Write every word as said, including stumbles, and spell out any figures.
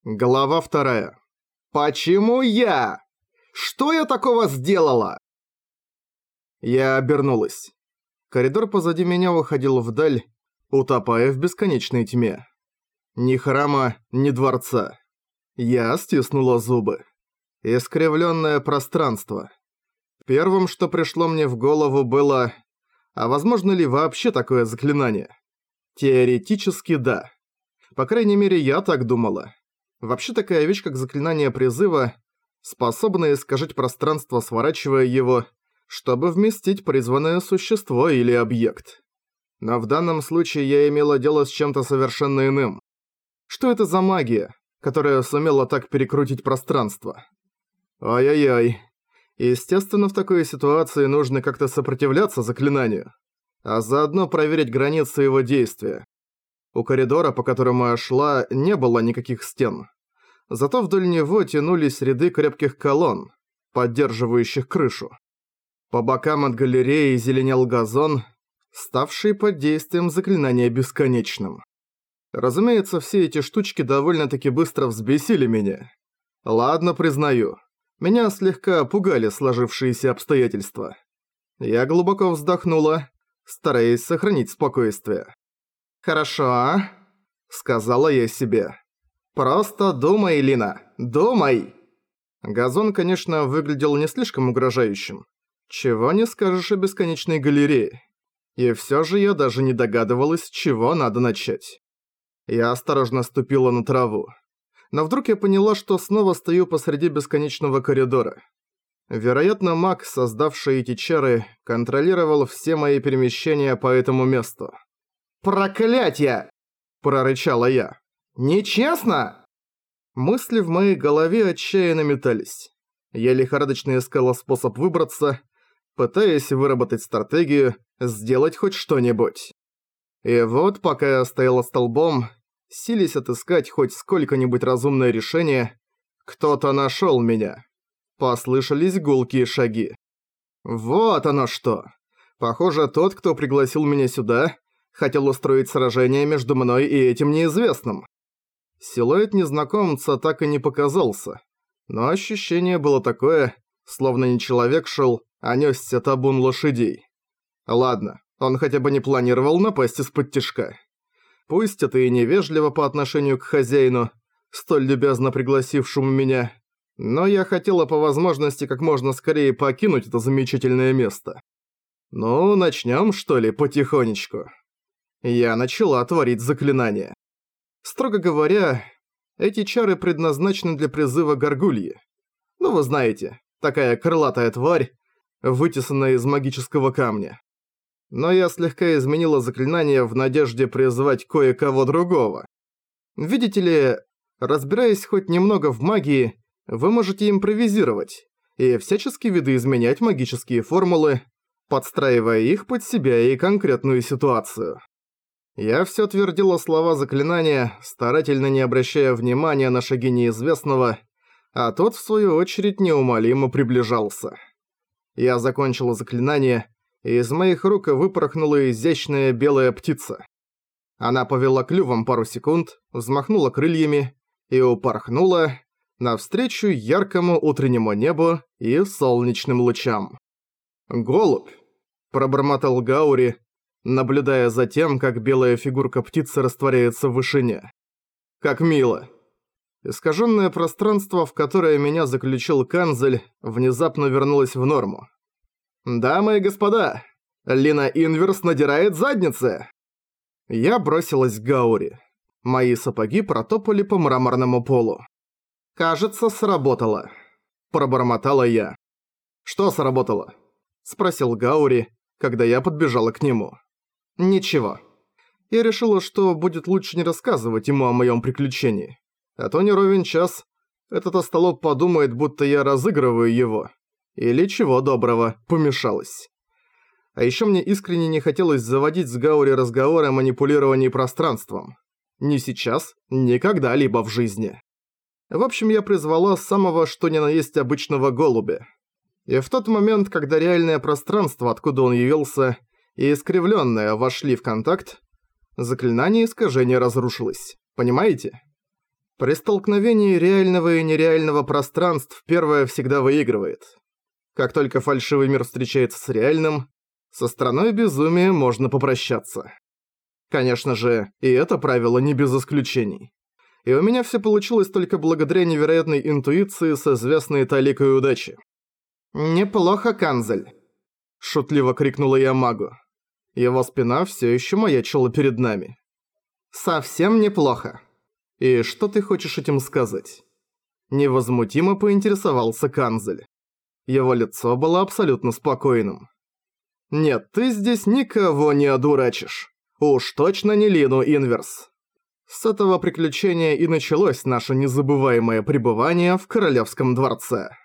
Глава вторая. «Почему я? Что я такого сделала?» Я обернулась. Коридор позади меня уходил вдаль, утопая в бесконечной тьме. Ни храма, ни дворца. Я стиснула зубы. Искривленное пространство. Первым, что пришло мне в голову, было... А возможно ли вообще такое заклинание? Теоретически да. По крайней мере, я так думала. Вообще такая вещь, как заклинание призыва, способна искажать пространство, сворачивая его, чтобы вместить призванное существо или объект. Но в данном случае я имела дело с чем-то совершенно иным. Что это за магия, которая сумела так перекрутить пространство? Ой-ой-ой. Естественно, в такой ситуации нужно как-то сопротивляться заклинанию, а заодно проверить границы его действия. У коридора, по которому я шла, не было никаких стен. Зато вдоль него тянулись ряды крепких колонн, поддерживающих крышу. По бокам от галереи зеленел газон, ставший под действием заклинания бесконечным. Разумеется, все эти штучки довольно-таки быстро взбесили меня. Ладно, признаю, меня слегка пугали сложившиеся обстоятельства. Я глубоко вздохнула, стараясь сохранить спокойствие. «Хорошо», — сказала я себе. «Просто думай, Лина, думай!» Газон, конечно, выглядел не слишком угрожающим. Чего не скажешь о бесконечной галерее. И всё же я даже не догадывалась, с чего надо начать. Я осторожно ступила на траву. Но вдруг я поняла, что снова стою посреди бесконечного коридора. Вероятно, маг, создавший эти чары, контролировал все мои перемещения по этому месту. «Проклятье!» – прорычала я. «Нечестно!» Мысли в моей голове отчаянно метались. Я лихорадочно искала способ выбраться, пытаясь выработать стратегию, сделать хоть что-нибудь. И вот, пока я стояла столбом, силясь отыскать хоть сколько-нибудь разумное решение, кто-то нашёл меня. Послышались гулкие шаги. Вот оно что! Похоже, тот, кто пригласил меня сюда, хотел устроить сражение между мной и этим неизвестным. Силуэт незнакомца так и не показался, но ощущение было такое, словно не человек шел, а нёсся табун лошадей. Ладно, он хотя бы не планировал напасть из-под тишка. Пусть это и невежливо по отношению к хозяину, столь любезно пригласившему меня, но я хотела по возможности как можно скорее покинуть это замечательное место. Ну, начнём, что ли, потихонечку. Я начала творить заклинание. Строго говоря, эти чары предназначены для призыва горгульи. Ну, вы знаете, такая крылатая тварь, вытесанная из магического камня. Но я слегка изменила заклинание в надежде призвать кое-кого другого. Видите ли, разбираясь хоть немного в магии, вы можете импровизировать и всячески видоизменять магические формулы, подстраивая их под себя и конкретную ситуацию. Я всё твердила слова заклинания, старательно не обращая внимания на шаги неизвестного, а тот, в свою очередь, неумолимо приближался. Я закончила заклинание, и из моих рук выпорхнула изящная белая птица. Она повела клювом пару секунд, взмахнула крыльями и упорхнула навстречу яркому утреннему небу и солнечным лучам. «Голубь!» – пробормотал Гаури, наблюдая за тем, как белая фигурка птицы растворяется в вышине. «Как мило!» Искаженное пространство, в которое меня заключил Канзель, внезапно вернулось в норму. «Дамы и господа, Лина Инверс надирает задницы!» Я бросилась к Гаури. Мои сапоги протопали по мраморному полу. «Кажется, сработало», – пробормотала я. «Что сработало?» – спросил Гаури, когда я подбежала к нему. «Ничего. Я решила, что будет лучше не рассказывать ему о моем приключении. А то не ровен час этот остолоп подумает, будто я разыгрываю его. Или, чего доброго, помешалась. А еще мне искренне не хотелось заводить с Гаури разговор о манипулировании пространством. Ни сейчас, ни когда-либо в жизни. В общем, я призвала самого что ни на есть обычного голубя. И в тот момент, когда реальное пространство, откуда он явился, и искривленное вошли в контакт, заклинание искажения разрушилось. Понимаете? При столкновении реального и нереального пространств первое всегда выигрывает. Как только фальшивый мир встречается с реальным, со страной безумия можно попрощаться. Конечно же, и это правило не без исключений. И у меня все получилось только благодаря невероятной интуиции с известной толикой удачи. «Неплохо, Канзель!» – шутливо крикнула я магу. Его спина все еще маячила перед нами. «Совсем неплохо. И что ты хочешь этим сказать?» Невозмутимо поинтересовался Канзель. Его лицо было абсолютно спокойным. «Нет, ты здесь никого не одурачишь. Уж точно не Лину Инверс». С этого приключения и началось наше незабываемое пребывание в Королевском дворце.